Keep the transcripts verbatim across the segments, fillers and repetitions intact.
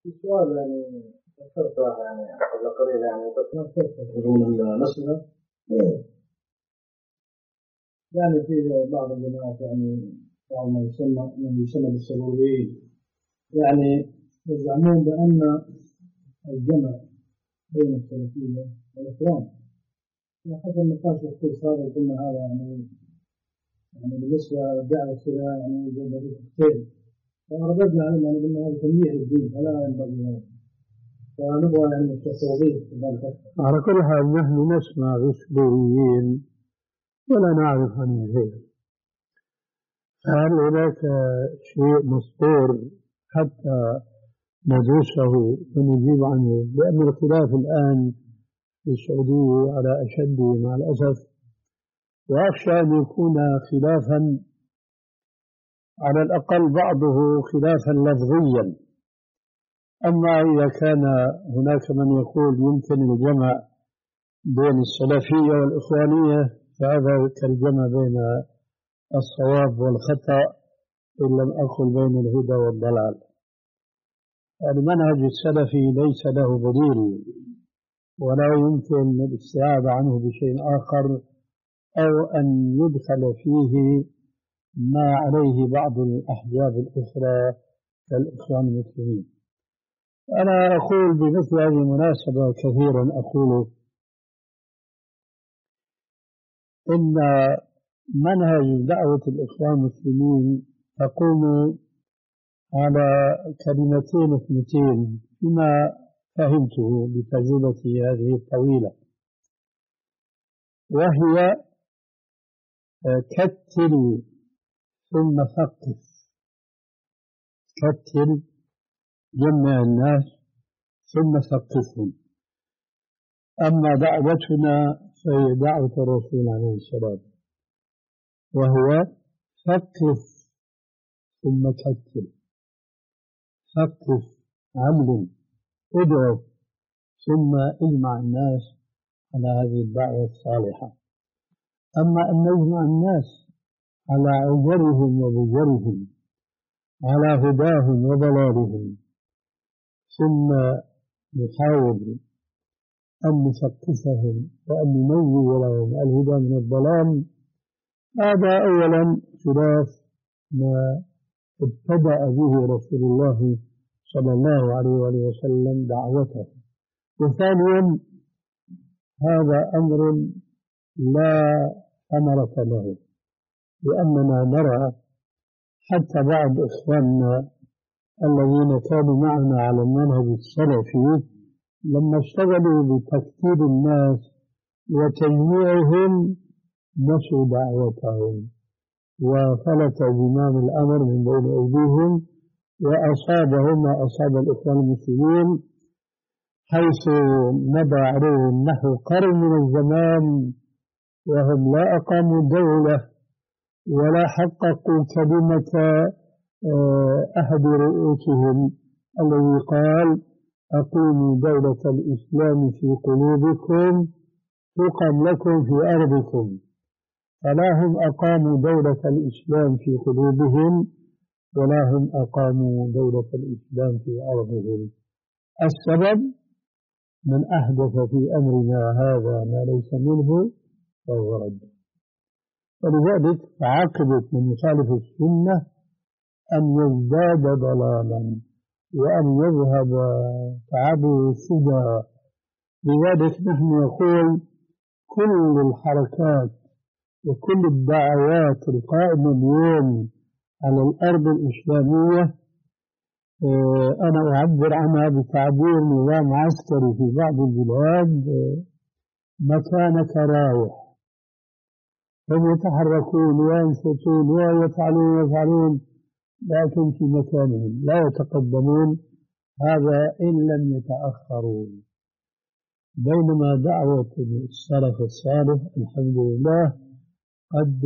السؤال يعني ذكرته يعني قبل قليل يعني بس ما كيف تقول المسألة يعني في بعض الجماعات يعني بعض ما يسمى من يسمى بالسلويين يعني يزعمون بأن الجمع بين السلفية والإخوان حسب النقاش الاقتصادي قلنا هذا يعني يعني بالنسبة للدعوة إلى يعني جنب الخير فرددنا عليهم يعني قلنا هذا تنبيه للدين فلا ينبغي هذا فنبغى يعني التصوير على كل حال نحن نسمع بالسلويين ولا نعرف عنه شيء. هل هناك شيء مسطور حتى ندرسه ونجيب عنه؟ لأن الخلاف الآن في السعودية على أشده مع الأسف، وأخشى أن يكون خلافا على الأقل بعضه خلافا لفظيا. أما إذا كان هناك من يقول يمكن الجمع بين السلفية والإخوانية فهذا كالجمع بين الصواب والخطأ إن لم أقل بين الهدى والضلال. المنهج السلفي ليس له بديل ولا يمكن الاستعاذة عنه بشيء آخر أو أن يدخل فيه ما عليه بعض الأحزاب الأخرى كالإخوان المسلمين. أنا أقول بمثل هذه المناسبة كثيرا أقول إن منهج دعوة الإخوان المسلمين تقوم على كلمتين اثنتين فيما فهمته بتجربتي هذه الطويلة، وهي كتل ثم ثقف. كتل جمع الناس ثم ثقفهم. أما دعوتنا فهي دعوة الرسول عليه السلام وهو ثقف ثم كتل. ثقف علم ادعو ثم اجمع الناس على هذه الدعوة الصالحة. أما أن نجمع الناس على عذرهم وبذرهم على هداهم وضلالهم ثم نحاول أن نثقفهم وأن نميز لهم الهدى من الضلال، هذا أولا خلاف ما ابتدأ به رسول الله صلى الله عليه وآله وسلم دعوته. وثانيا هذا أمر لا ثمرة له، لأننا نرى حتى بعض إخواننا الذين كانوا معنا على المنهج السلفي لما اشتغلوا بتكتيب الناس وتجميعهم نسوا دعوتهم وفلت زمام الأمر من بين أيديهم وأصابهم ما أصاب الإخوان المسلمين، حيث مضى عليهم نحو قرن من الزمان وهم لا أقاموا دولة ولا حققوا كلمة أحد رؤوسهم الذي قال أقيموا دولة الإسلام في قلوبكم تقم لكم في أرضكم. فلا هم أقاموا دولة الإسلام في قلوبهم ولا هم أقاموا دولة الإسلام في أرضهم. السبب من أحدث في أمرنا هذا ما ليس منه فهو رد. ولذلك عاقبة من يخالف السنة أن يزداد ضلالا وأن يذهب تعبه سدى. لذلك نحن نقول كل الحركات وكل الدعوات القائمة اليوم على الأرض الإسلامية أنا أعبر عنها بتعبير نظام عسكري في بعض البلاد مكانك رايح، هم يتحركون وينشطون ويفعلون ويفعلون لكن في مكانهم لا يتقدمون، هذا إن لم يتأخروا. بينما دعوة السلف الصالح الحمد لله قد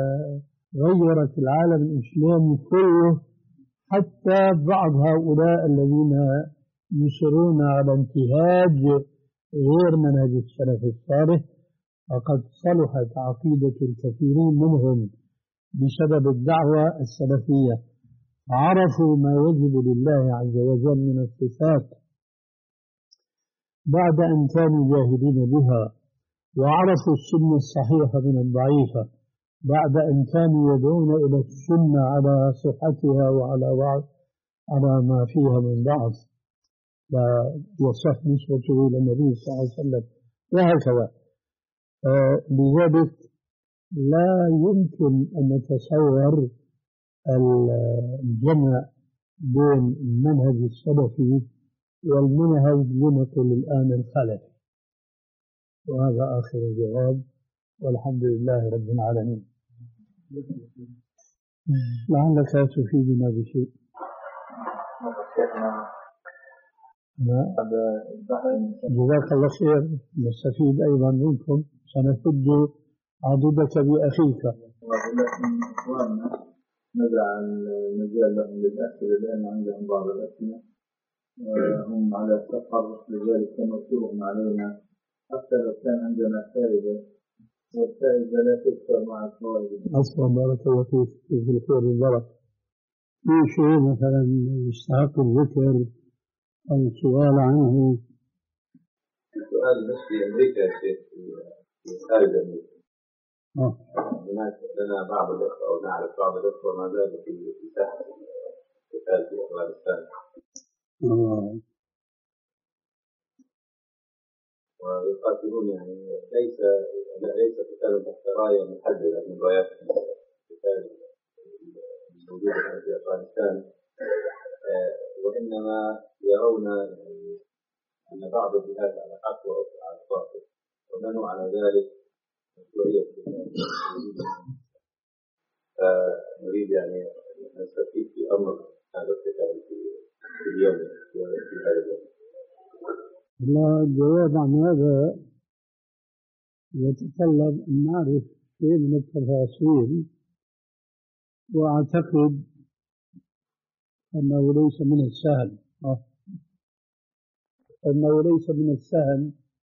غيرت العالم الإسلامي كله، حتى بعض هؤلاء الذين يصرون على انتهاج غير منهج السلف الصالح وقد صلحت عقيدة الكثيرين منهم بسبب الدعوة السلفية. عرفوا ما يجب لله عز وجل من الصفات بعد أن كانوا جاهلين بها، وعرفوا السنة الصحيحة من الضعيفة بعد أن كانوا يدعون إلى السنة على صحتها وعلى بعض على ما فيها من ضعف لا يصح نسبته إلى النبي صلى الله عليه وسلم وهكذا. آه لذلك لا يمكن أن نتصور الجمع بين المنهج السلفي والمنهج لنقل الآن الخلفي. وهذا آخر الجواب، والحمد لله رب العالمين. لعلك تفيدنا بشيء. جزاك الله خير، نستفيد أيضا منكم، سنفد عضدك بأخيك. نزع المجال لهم للأسئلة لأن عندهم بعض الأسئلة هم على سفر، لذلك نرسلهم علينا حتى لو كان عندنا فائدة، والفائدة لا تذكر مع الفوائد. أصلا بارك الله فيك في الخير والبركة. في شيء مثلا يستحق الذكر أو سؤال عنه؟ السؤال مش في أمريكا يا شيخ، في خارج أمريكا. آه. هناك لنا بعض الأخوة أو نعرف بعض الأخوة ما زالوا في ساحة القتال في أفغانستان. آه. ويقاتلون يعني ليس ليس قتال تحت راية محددة من رايات القتال الموجودة في أفغانستان، وإنما يرون أن بعض الجهات على حق وأخرى على باطل، وبنوا على ذلك مشروعية فنريد يعني نستفيد في أمر هذا القتال في اليوم في هذا اليوم. لا، الجواب عن هذا يتطلب أن نعرف شيء من التفاصيل، وأعتقد أنه ليس من السهل أنه ليس من السهل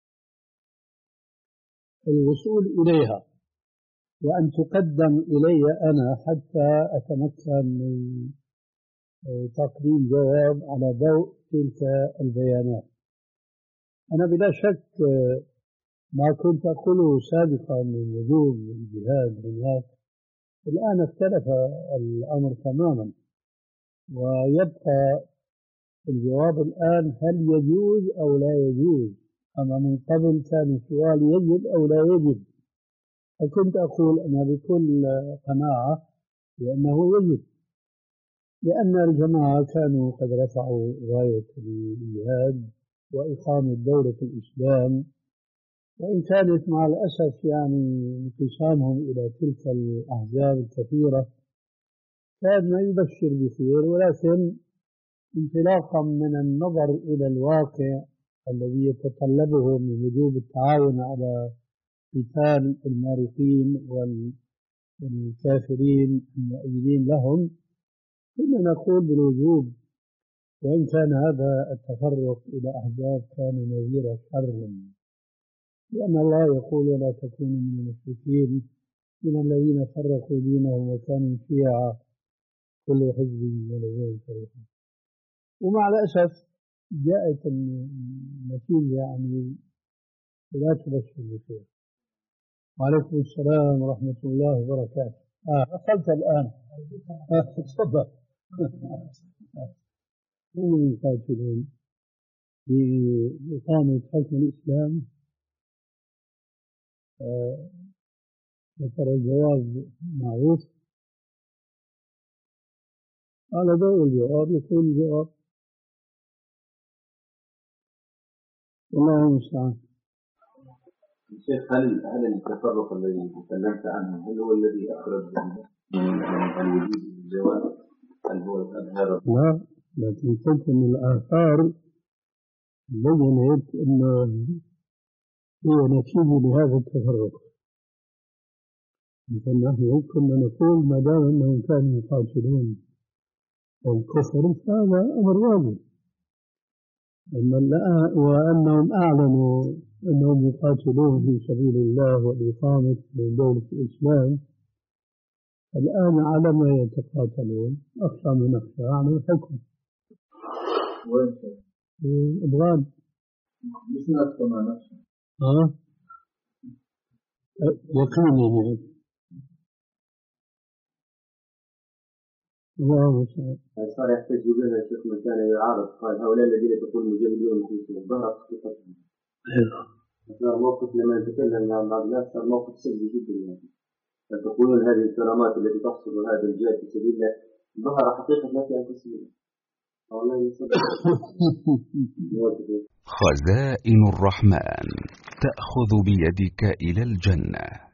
الوصول إليها، وأن تقدم إلي أنا حتى أتمكن من تقديم جواب على ضوء تلك البيانات. أنا بلا شك ما كنت أقوله سابقا من وجوب الجهاد هناك الآن اختلف الأمر تماما، ويبقى الجواب الآن هل يجوز أو لا يجوز. أما من قبل كان السؤال يجب أو لا يجب، فكنت أقول أنا بكل قناعة بأنه يجب، لأن الجماعة كانوا قد رفعوا راية الجهاد وإقامة دولة الإسلام، وإن كانت مع الأسف يعني انقسامهم إلى تلك الأحزاب الكثيرة كان ما يبشر بخير، ولكن انطلاقا من النظر إلى الواقع الذي يتطلبه من وجوب التعاون على قتال المارقين والكافرين المؤيدين لهم، كنا نقول بالوجوب، وإن كان هذا التفرق إلى أحزاب كان نذير شر، لأن الله يقول ولا تكونوا من المشركين من الذين فرقوا دينهم وكانوا شيعا كل حزب ولديهم فريقون. ومع الأسف جاءت النتيجة يعني لا تبشر بخير. وعليكم السلام ورحمة الله وبركاته. آه وصلت الآن. تفضل. هم يقاتلون بإقامة حكم الإسلام. آه ترى الجواب معروف، على ضوء الجواب يكون الجواب. والله المستعان. شيخ، هل هل التفرق الذي تكلمت عنه هل هو الذي أخرج من الوجود الجواب؟ هل هو الأظهار؟ لا، لكن قلت من الآثار بينت أنه هي نتيجة لهذا التفرق. نحن كنا نقول ما دام أنهم كانوا يقاتلون الكفر فهذا أمر واجب، وأنهم أعلنوا أنهم يقاتلون في سبيل الله والإقامة من دولة الإسلام، الآن على ما يتقاتلون أخشى من أخشى عن الحكم. وين أفغان مش نفسه ما نفسه. ها يقيني الله سبحانه. صار يحتاج بنا شيخ من كان يعارض قال هؤلاء الذين تقول مجاهدون المسلمين ظهرت حقيقتهم. صار موقف لما نتكلم مع بعض الناس صار موقف سلبي جدا يعني. تقولون هذه الكرامات التي تحصل هذا الجهاد في سبيل الله ظهر حقيقة ما في أنفسهم. والله خزائن الرحمن تأخذ بيدك إلى الجنة.